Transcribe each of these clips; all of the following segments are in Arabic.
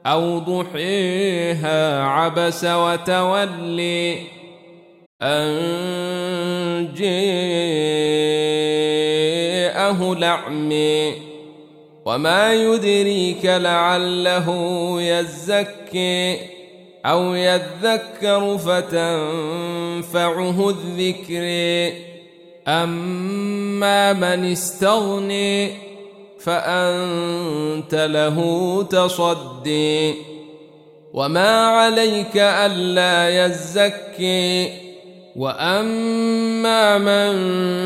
أو ضحيها عبس وتولي أن جاءه الأعمى وما يدريك لعله يزكي أو يذكر فتنفعه الذكر أما من استغني فأنت له تصدي وما عليك ألا يزكي وأما من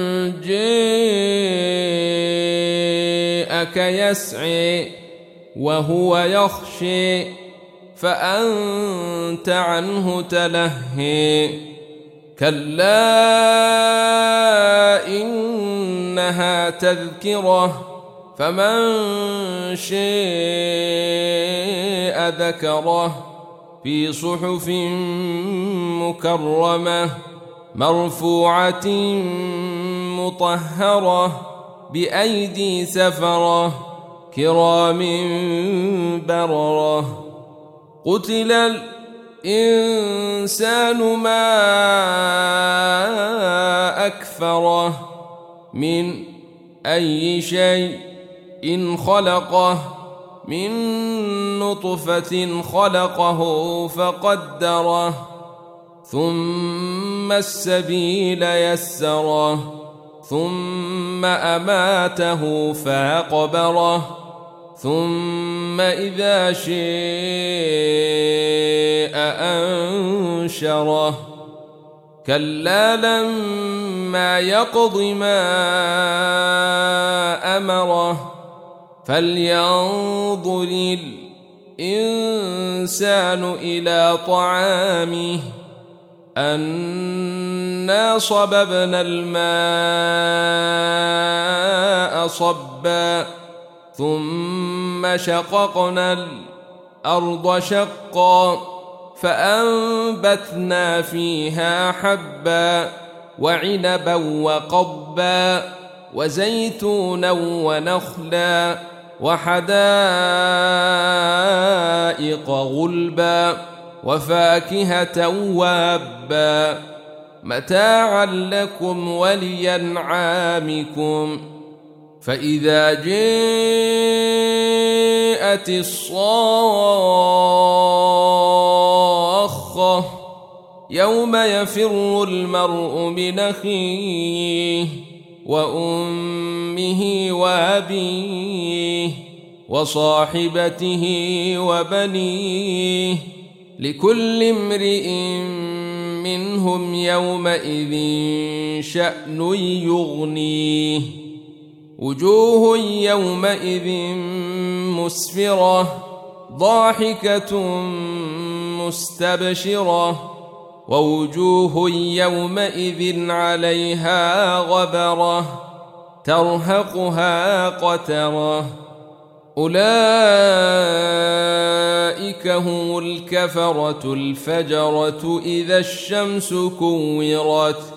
جاءك يسعي وهو يخشي فأنت عنه تلهي كلا إنها تذكرة فمن شاء ذكره في صحف مكرمة مرفوعة مطهرة بأيدي سفرة كرام بررة قتل الإنسان ما أكفره من أي شيء إن خلقه من نطفة خلقه فقدره ثم السبيل يسره ثم أماته فأقبره ثم إذا شاء أنشره كلا لما يقض ما أمره فلينظر الإنسان إلى طعامه أنا صببنا الماء صبا ثم شققنا الأرض شقا فأنبتنا فيها حبا وعنبا وقضبا وزيتونا ونخلا وحدائق غلبا وفاكهة وابا متاعا لكم ولأنعامكم فإذا جاءت الصاخة يوم يفر المرء من أخيه وأمه وأبيه وصاحبته وبنيه لكل امرئ منهم يومئذ شأن يغنيه وجوه يومئذ مسفرة ضاحكة مستبشرة ووجوه يومئذ عليها غبرة ترهقها قترة أولئك هم الكفرة الفجرة إذا الشمس كورت